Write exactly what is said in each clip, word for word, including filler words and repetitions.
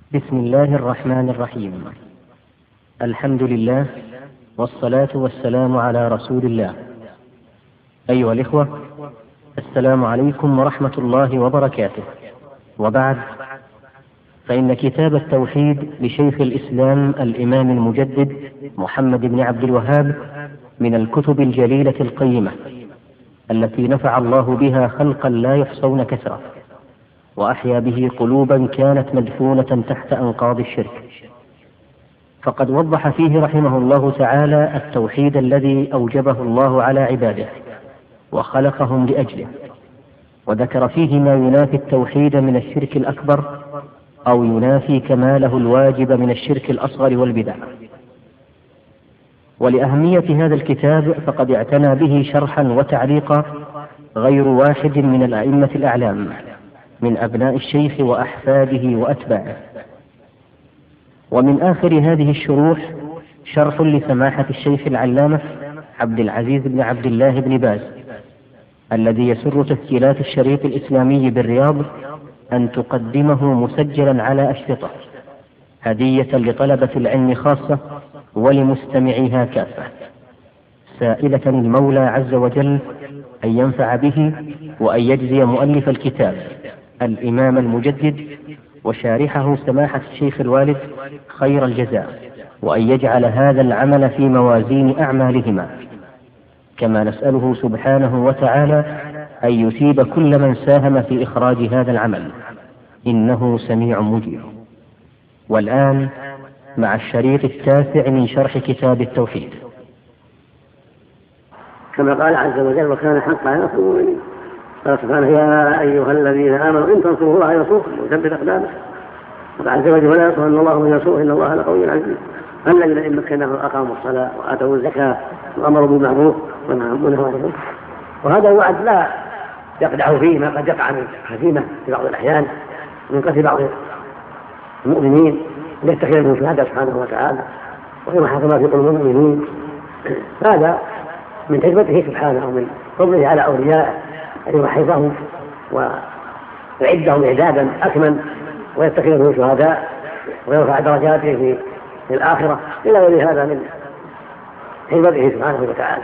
بسم الله الرحمن الرحيم. الحمد لله والصلاة والسلام على رسول الله. أيها الإخوة، السلام عليكم ورحمة الله وبركاته. وبعد، فإن كتاب التوحيد لشيخ الإسلام الإمام المجدد محمد بن عبد الوهاب من الكتب الجليلة القيمة التي نفع الله بها خلقا لا يحصون كثرة، وأحيا به قلوبا كانت مدفونة تحت أنقاض الشرك. فقد وضح فيه رحمه الله تعالى التوحيد الذي أوجبه الله على عباده وخلقهم لأجله، وذكر فيه ما ينافي التوحيد من الشرك الأكبر أو ينافي كماله الواجب من الشرك الأصغر والبدع. ولأهمية هذا الكتاب فقد اعتنى به شرحا وتعليقا غير واحد من الأئمة الأعلام من أبناء الشيخ وأحفاده وأتباعه. ومن آخر هذه الشروح شرح لسماحة الشيخ العلامة عبد العزيز بن عبد الله بن باز، الذي يسر تسجيلات الشريط الإسلامي بالرياض أن تقدمه مسجلا على أشرطة هدية لطلبة العلم خاصة ولمستمعيها كافة، سائلة المولى عز وجل أن ينفع به وأن يجزي مؤلف الكتاب الإمام المجدد وشارحه سماحة الشيخ الوالد خير الجزاء، وأن يجعل هذا العمل في موازين أعمالهما. كما نسأله سبحانه وتعالى أن يثيب كل من ساهم في إخراج هذا العمل، إنه سميع مجيب. والآن مع الشريط التاسع من شرح كتاب التوحيد. كما قال عز وجل: وكان حقا على نصر المؤمنين. قال سبحانه: يا أيها الذين آمنوا إن تنصروا الله ينصركم ويثبت أقدامكم. وقال عز وجل: ولا ينصرن الله من ينصره إن الله لقوي عزيز. الذين إن مكناهم أقاموا الصلاة وآتوا الزكاة وأمروا بالمعروف ونهوا عن المنكر. وهذا الوعد لا يقدح فيه ما قد يقع من هزيمة في بعض الأحيان من قتل بعض المؤمنين ليتخذ منهم شهادة سبحانه وتعالى ويما حصل في قلوب المؤمنين. هذا من حكمته سبحانه ومن فضله على أوليائه أن يمحصهم ويعدهم إعدادا أكمل ويتخذ منهم شهداء ويرفع درجاته في الآخرة إلى غير هذا من حكمته سبحانه وتعالى.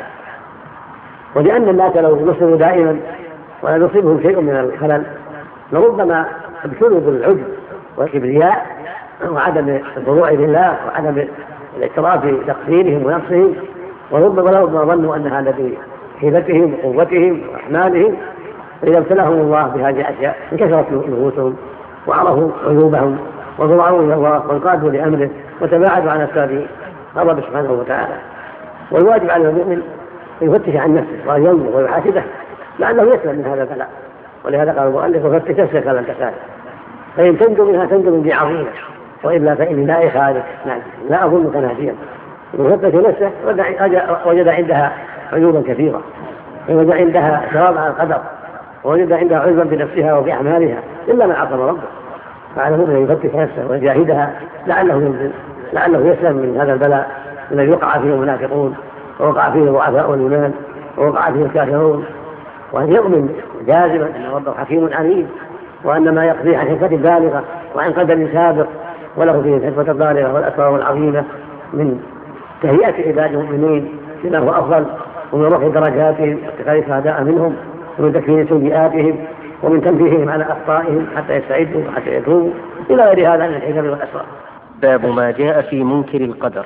ولأن الناس لو نصروا دائما ولا يصيبهم شيء من الخلل لربما ابتلوا بالعجب والكبرياء وعدم الخضوع لله وعدم الاعتراف بتقصيرهم ونقصهم، وربما ظنوا أن هذا بحيلتهم وقوتهم وأحمالهم، فإذا ابتلاهم الله بهذه الأشياء انكسرت نفوسهم وعرفوا عيوبهم وضرعوا إلى الله وانقادوا لأمره وتباعدوا عن أسباب غضب سبحانه وتعالى. والواجب على المؤمن أن يفتش عن نفسه وأن ينظر ويحاسبه لأنه يسلم من هذا البلاء. ولهذا قال المؤلف: وفتش نفسك قبل أن تسال، فإن تنجو منها تنجو من ذي عظيمة، وإلا فإني لا إخالف لا أظنك ناجيا. وفتش نفسه وجد عندها عيوبا كثيرة، وجد عندها جواب عن القدر، ووجد عندها عذبا بنفسها وبأعمالها إلا من عصم ربه. فعلى المؤمن أن يفتش نفسه ويجاهدها لعله ينزل لعله يسلم من هذا البلاء الذي وقع فيه المنافقون ووقع فيه ضعفاء الإيمان ووقع فيه الكافرون، وأن يؤمن جازما أن ربه حكيم عليم، وأن ما يقضي عن حكمة بالغة وعن قدر سابق وله فيه الحكمة البالغة والأسرار العظيمة من تهيئة عباد المؤمنين بما هو أفضل، ومن رفع درجاتهم واتخاذ شهداء منهم، ومن تكفير سيئاتهم، ومن تنبيههم على أخطائهم حتى يستعدوا وحتى يتوبوا إلى غير هذا من الحكم والأسرار. باب ما جاء في منكر القدر.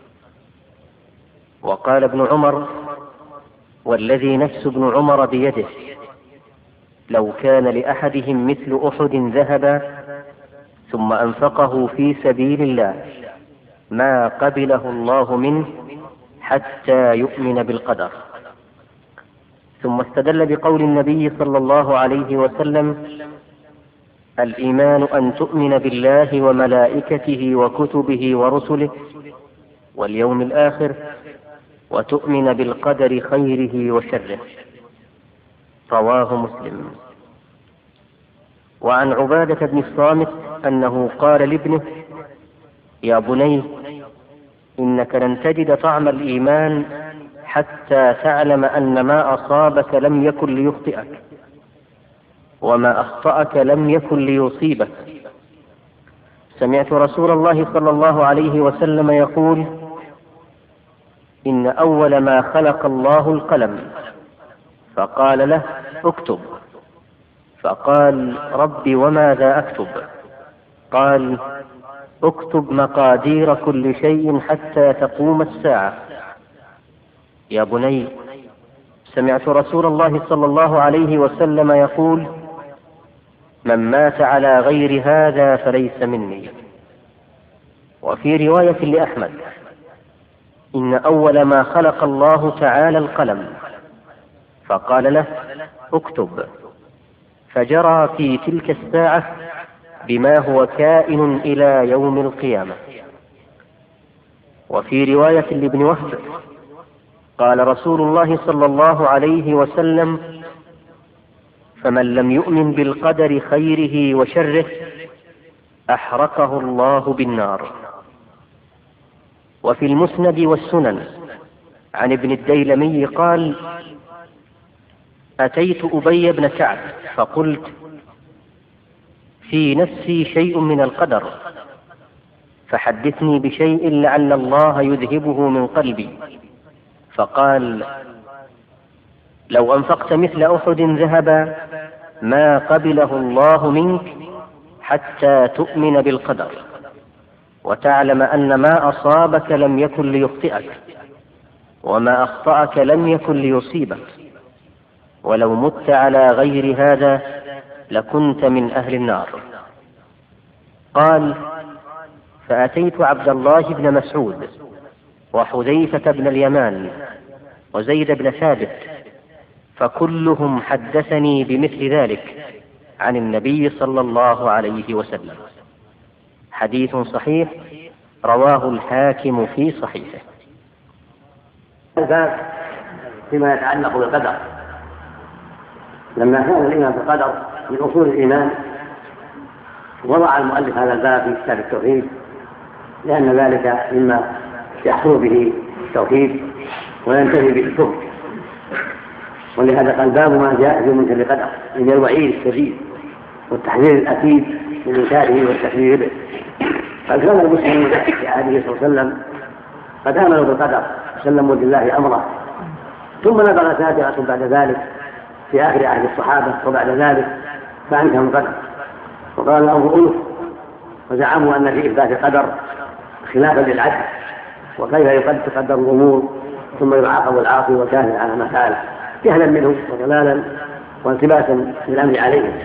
وقال ابن عمر: والذي نفس ابن عمر بيده لو كان لأحدهم مثل أحد ذهبا ثم أنفقه في سبيل الله ما قبله الله منه حتى يؤمن بالقدر. ثم استدل بقول النبي صلى الله عليه وسلم: الإيمان أن تؤمن بالله وملائكته وكتبه ورسله واليوم الآخر وتؤمن بالقدر خيره وشره. رواه مسلم. وعن عبادة بن الصامت أنه قال لابنه: يا بني، إنك لن تجد طعم الإيمان حتى تعلم أن ما أصابك لم يكن ليخطئك وما أخطأك لم يكن ليصيبك. سمعت رسول الله صلى الله عليه وسلم يقول: إن أول ما خلق الله القلم، فقال له: اكتب. فقال: رب وماذا أكتب؟ قال: اكتب مقادير كل شيء حتى تقوم الساعة. يا بني، سمعت رسول الله صلى الله عليه وسلم يقول: من مات على غير هذا فليس مني. وفي رواية لأحمد: إن أول ما خلق الله تعالى القلم، فقال له: اكتب. فجرى في تلك الساعة بما هو كائن إلى يوم القيامة. وفي رواية لابن وهب: قال رسول الله صلى الله عليه وسلم: فمن لم يؤمن بالقدر خيره وشره أحرقه الله بالنار. وفي المسند والسنن عن ابن الديلمي قال: أتيت أبي بن كعب فقلت: في نفسي شيء من القدر، فحدثني بشيء لعل الله يذهبه من قلبي. فقال: لو أنفقت مثل أحد ذهبا ما قبله الله منك حتى تؤمن بالقدر، وتعلم أن ما أصابك لم يكن ليخطئك، وما أخطأك لم يكن ليصيبك، ولو مت على غير هذا لكنت من أهل النار. قال: فأتيت عبد الله بن مسعود وحذيفة بن اليمان وزيد بن ثابت، فكلهم حدثني بمثل ذلك عن النبي صلى الله عليه وسلم. حديث صحيح رواه الحاكم في صحيحه. الباب فيما يتعلق بالقدر، لما كان الإيمان بالقدر من أصول الإيمان وضع المؤلف هذا الباب في كتاب التوحيد، لأن ذلك مما يحصل به التوحيد وينتهي به الكفر. ولهذا قال: باب ما جاء في منكر القدر، من الوعيد الشديد والتحذير الأكيد من إنكاره والتكذيب به. قد كان المسلمون في عهده صلى الله عليه وسلم قد آمنوا بالقدر وسلموا لله أمره، ثم نبغ سابقة بعد ذلك في آخر عهد الصحابة وبعد ذلك فأنكروا القدر وقال الأمر أنف، وزعموا أن في إثبات القدر خلافا للعدل، وكيف يقدر تقدر الأمور ثم يعاقب العاصي والكافر على ما فعل جهلا منهم وضلالا والتباسا بالأمر عليهم.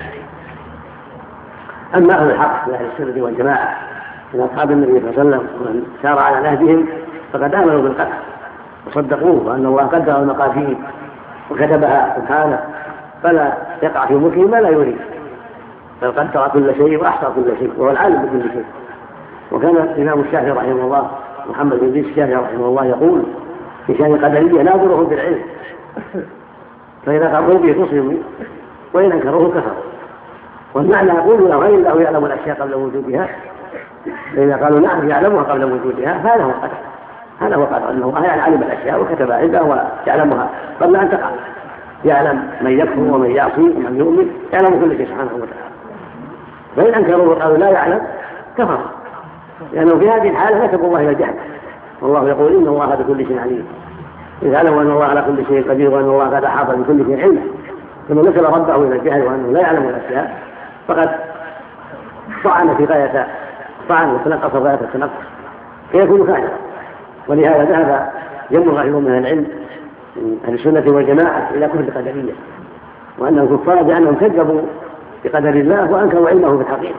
أما أهل الحق من أهل السنة والجماعة من أصحاب النبي صلى الله عليه وسلم ومن سار على نهجهم فقد آمنوا بالقدر وصدقوه، وأن الله قدر المقادير وكتبها سبحانه فلا يقع في ملكه ما لا يريد، بل قدر كل شيء وأحصى كل شيء وهو العالم بكل شيء. وكان الإمام الشافعي رحمه الله محمد بن إدريس الشافعي رحمه الله يقول في شأن القدرية: ناظره بالعلم، فإذا قروا به تصلوا وإن أنكروه كفروا. والمعنى يقول: لو غير الله يعلم الأشياء قبل وجودها، فإذا قالوا نعم يعلمها قبل وجودها هذا هو القدر، هذا هو القدر، أن الله يعني علم الأشياء وكتبها عنده ويعلمها قبل أن تقع، يعلم من يكفر ومن يعصي ومن يؤمن، يعلم كل شيء سبحانه وتعالى. فإن أنكروا وقالوا لا يعلم كفر، لأنه في هذه الحالة نسبوا الله إلى الجهل، والله يقول: إن الله بكل شيء عليم. إذ علموا أن الله على كل شيء قدير وأن الله قد أحاط بكل شيء علما، ثم نسب ربه إلى الجهل وأنه لا يعلم الأشياء فقد طعن في غاية طعن وتنقص غاية التنقص فيكون كافرا. ولهذا ذهب جمع رحمه من العلم من أهل السنة والجماعة إلى كفر القدرية، وأنهم كفار بأنهم كذبوا بقدر الله وأنكروا علمه في الحقيقة.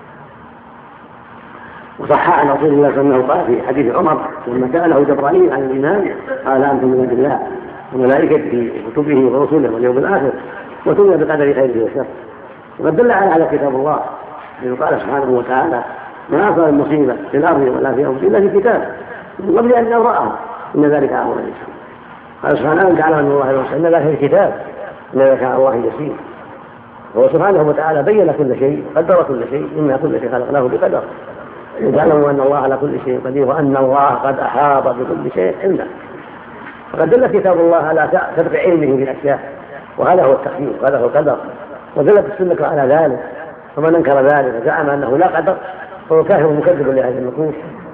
وصح عن رسول الله صلى الله عليه وسلم قال في حديث عمر لما سأله جبرائيل عن الإيمان قال: أنتم من عند الله وملائكته وكتبه ورسله واليوم الآخر وتؤمن بقدر خيره وشره. وقد دل على كتاب الله حيث قال سبحانه وتعالى: ما أصاب المصيبة في الأرض ولا في أنفسهم إلا في كتاب من قبل أن نبرأه إن ذلك على الله يسير. قال سبحانه وتعالى: أن الله يوصل إن ذلك في الكتاب إن ذلك على الله يسير. وهو سبحانه وتعالى بين كل شيء قدر كل شيء، إن كل شيء خلقناه بقدر، وتعلموا أن الله على كل شيء قدير وأن الله قد أحاط بكل شيء علما. فقد دل كتاب الله على سبق علمه بالأشياء، وهذا هو التقدير وهذا هو القدر، ودلت السنة على ذلك. فمن أنكر ذلك وزعم أنه لا قدر فهو كافر مكذب لهذه النصوص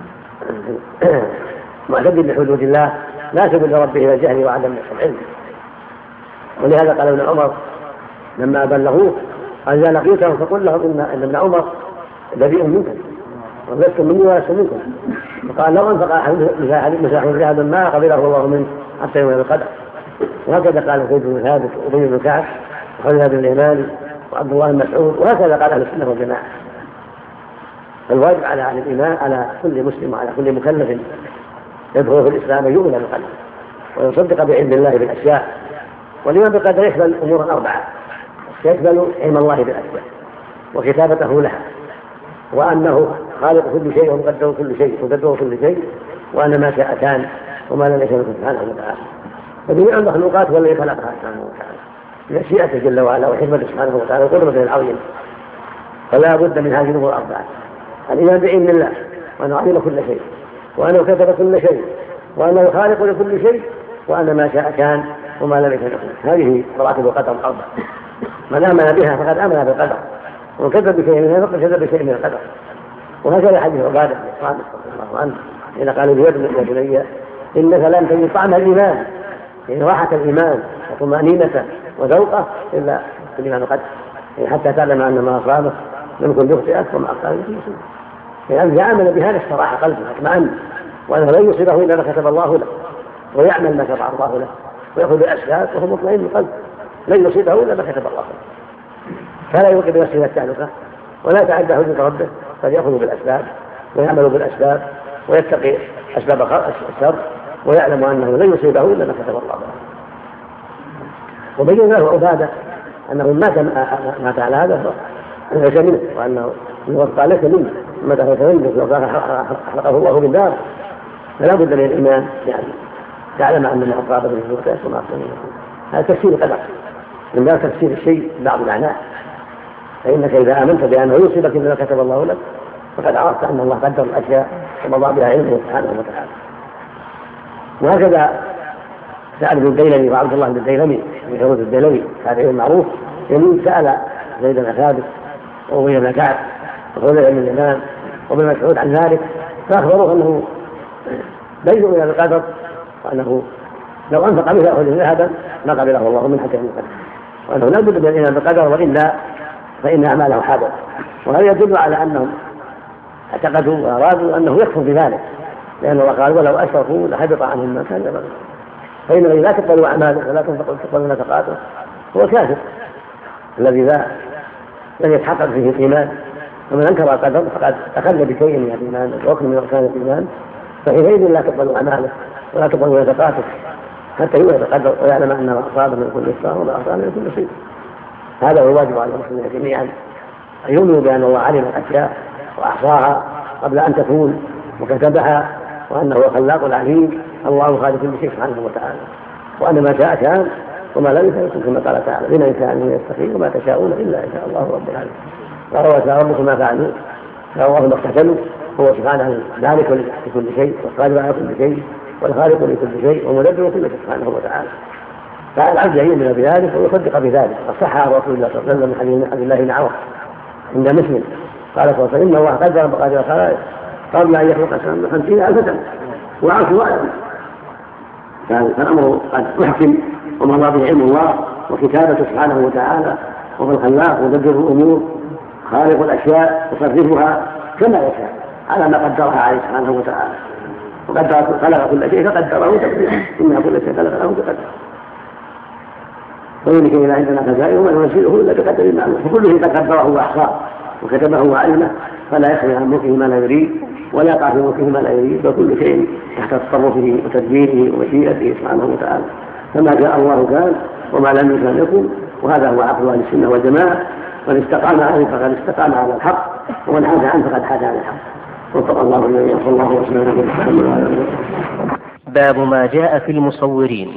معتد بحدود الله ناسب لربه الى الجهل وعدم العلم. ولهذا قال ابن عمر لما بلغوه قال: اذا لقيتهم فقل لهم ان ان ابن عمر بريء منكم ولستم مني ولست منكم. فقال: لو انفق احد مساح ذهبا ما قبله الله منه حتى يوم القدر. وهكذا قال زيد بن ثابت وابي بن كعب وخالد بن اليمان وعبد الله بن مسعود، وهكذا قال اهل السنه والجماعه. فالواجب على اهل الايمان على كل مسلم وعلى كل مكلف يدخل في الاسلام يؤمن بالقدر ويصدق بعلم الله بالاشياء. والايمان بالقدر يشمل امورا اربعه: يشمل علم الله بالاشياء وكتابته لها، وانه خالق كل شيء ومقدر كل شيء ومقدر كل شيء، وان ما شاء كان وما لم يشاء سبحانه وتعالى. فجميع المخلوقات هو الذي خلقها سبحانه وتعالى بمشيئته جل وعلا وحكمته سبحانه وتعالى وقدرته العظيمه. فلا بد من هذه الامور الاربعه: الايمان بعلم الله وانه علم كل شيء، وانه كتب كل شيء، وانه خالق لكل شيء، وان ما شاء كان وما لم يكن يكون. هذه مراتب القدر الاربعه. من امن بها فقد امن بالقدر، ومن كذب بشيء منها فقد كذب بشيء من القدر. وهكذا حديث عباده بن الصامت رضي الله عنه حين قال يا بني انك لن تجد طعم الايمان، يعني راحه الايمان وطمانينته وذوقه الا بالايمان بالقدر، يعني حتى تعلم ان ما اصابك لم يكن يخطئك وما اخطاك لم يكن. يعني اذا امن بهذا استراح قلبه اطمأن، وانه لن يصيبه الا ما كتب الله له، ويعمل ما شرع الله له ويأخذ بالاسباب وهو مطمئن القلب، لن يصيبه الا ما كتب الله له. فلا يوقع بنفسه التعلقه ولا يتعدى حدود ربه، بل يأخذ بالاسباب ويعمل بالاسباب ويتقي اسباب الشر، ويعلم انه لن يصيبه الا ما كتب الله له. وبين له عباده انه مات مات على هذا ليس منه، وانه يوقع ليس منه، مات ليس منه وكان حرقه الله بالنار. فلا بد من الايمان، يعني تعلم ان ما اصابك من الوقت وما اصابك. هذا تفسير القدر من باب تفسير الشيء بعض معناه. فانك اذا امنت بانه يصيبك الا ما كتب الله لك فقد عرفت ان الله قدر الاشياء ومضى بها علمه سبحانه وتعالى. وهكذا سأل ابن الديلمي وعبد الله بن الديلمي من شروط الديلمي هذا المعروف، يمين سأل زيد بن ثابت وابي بن كعب وخالد بن اليمان وابن مسعود عن ذلك، فأخبروه أنه لا يؤمن بالقدر، وأنه لو أنفق مثل أحد ذهبا ما قبله الله من حتى القدر، وأنه لا بد من الإيمان بالقدر وإلا فإن أعماله حابط. وهذا يدل على أنهم اعتقدوا وأرادوا أنه يكفر بذلك، لأن الله قال: ولو أشركوا لحبط عنهم ما كانوا يعملون. فإن الذي لا تقبل أعماله ولا تقبل نفقاته هو كافر الذي لا لم يتحقق فيه الإيمان. ومن أنكر القدر فقد أخذ بشيء من الإيمان ركن من أركان الإيمان، فحينئذ لا تقبل أعماله ولا تقبل نفقاته حتى يؤمن بالقدر ويعلم أن ما أصاب من كل إصرار وما أصاب من كل مصيبة. هذا هو الواجب على المسلمين جميعا، أن يؤمنوا بأن الله علم الأشياء وأحصاها قبل أن تكون وكتبها، وأنه هو الخلاق العليم الله خالق كل شيء سبحانه وتعالى، وأن ما شاء كان وما لم يشاء كما قال تعالى: لمن شاء أن يستقيم وما تشاءون إلا إن شاء الله رب العالمين. وروى ربكم ما فعلوا فالله ما اقتتلوا، هو سبحانه ذلك لكل شيء والقادر على كل شيء والخالق لكل شيء ومدبر كل شيء سبحانه وتعالى. فالعبد يؤمن بذلك ويصدق بذلك. وصح عن رسول الله صلى الله عليه وسلم من حديث الله بن عوف عند مسلم قال صلى الله عليه وسلم: إن الله قدر مقادير الخلائق قبل أن يخلق السماء خمسين ألف سنة وعرشه أعلم. فالأمر قد أحكم ومضى به علم الله وكتابته سبحانه وتعالى، وهو الخلاق مدبر الأمور خالق الأشياء يصرفها كما يشاء على ما قدرها عليه سبحانه وتعالى. وقدر خلق كل شيء فقدره تقديرا، إن كل شيء خلقه بقدر. وذلك إذا عندنا خزائن وما ننزله إلا بقدر معلوم، فكل شيء قدره وأحصاه وكتبه وعلمه، فلا يخرج عن ملكه ما لا يريد ولا يقع في ملكه ما لا يريد، وكل شيء تحت تصرفه وتدبيره ومشيئته سبحانه وتعالى. فما جاء الله كان وما لم يكن يكن، وهذا هو عقل اهل السنه والجماعه. من استقام عليه فقد استقام على الحق، ومن حاد عنه فقد حاد عن الحق. وفق الله الجميع. صلى الله وسلم على محمد وعلى اله وصحبه. باب ما جاء في المصورين.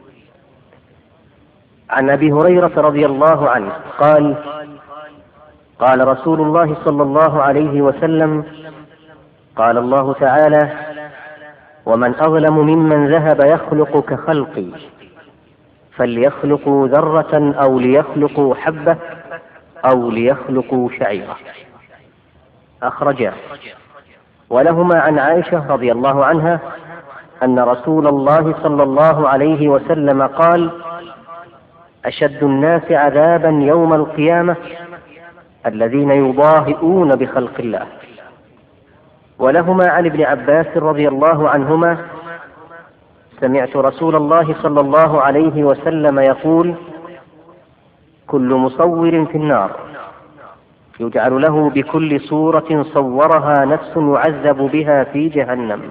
عن أبي هريرة رضي الله عنه قال: قال رسول الله صلى الله عليه وسلم: قال الله تعالى: ومن أظلم ممن ذهب يخلق كخلقي، فليخلقوا ذرة أو ليخلقوا حبة أو ليخلقوا شعيرة. أخرجاه. ولهما عن عائشة رضي الله عنها أن رسول الله صلى الله عليه وسلم قال: أشد الناس عذابا يوم القيامة الذين يضاهئون بخلق الله. ولهما عن ابن عباس رضي الله عنهما: سمعت رسول الله صلى الله عليه وسلم يقول: كل مصور في النار يجعل له بكل صورة صورها نفس يعذب بها في جهنم.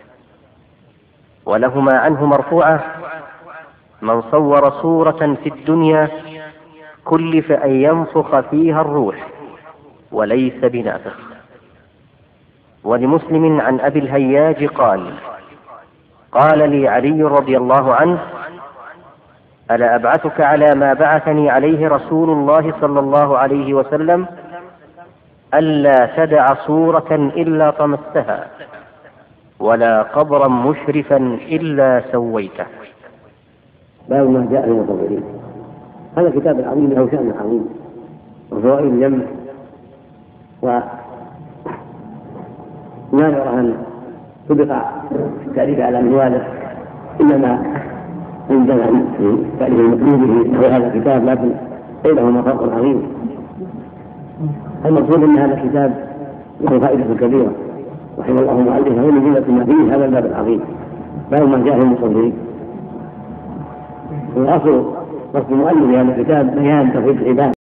ولهما عنه مرفوعة: من صور صورة في الدنيا كلف أن ينفخ فيها الروح وليس بنافخ. ولمسلم عن أبي الهياج قال: قال لي علي رضي الله عنه: ألا أبعثك على ما بعثني عليه رسول الله صلى الله عليه وسلم؟ ألا تدع صورة إلا طمستها ولا قبرا مشرفا إلا سويته. باب ما جاء في المصورين. هذا الكتاب العظيم له شأن عظيم وفوائد جمع، وما يرى أن سبق التأليف على منواله، إنما عندنا في تأليف المكتوب في هذا الكتاب، لكن بينهما فرق عظيم. المقصود أن هذا الكتاب له فائدة كبيرة، رحمه الله مؤلفه من جملة ما فيه هذا الباب العظيم، باب ما جاء في المصورين. والأصل قصد مؤلف هذا الكتاب بيان توحيد العباد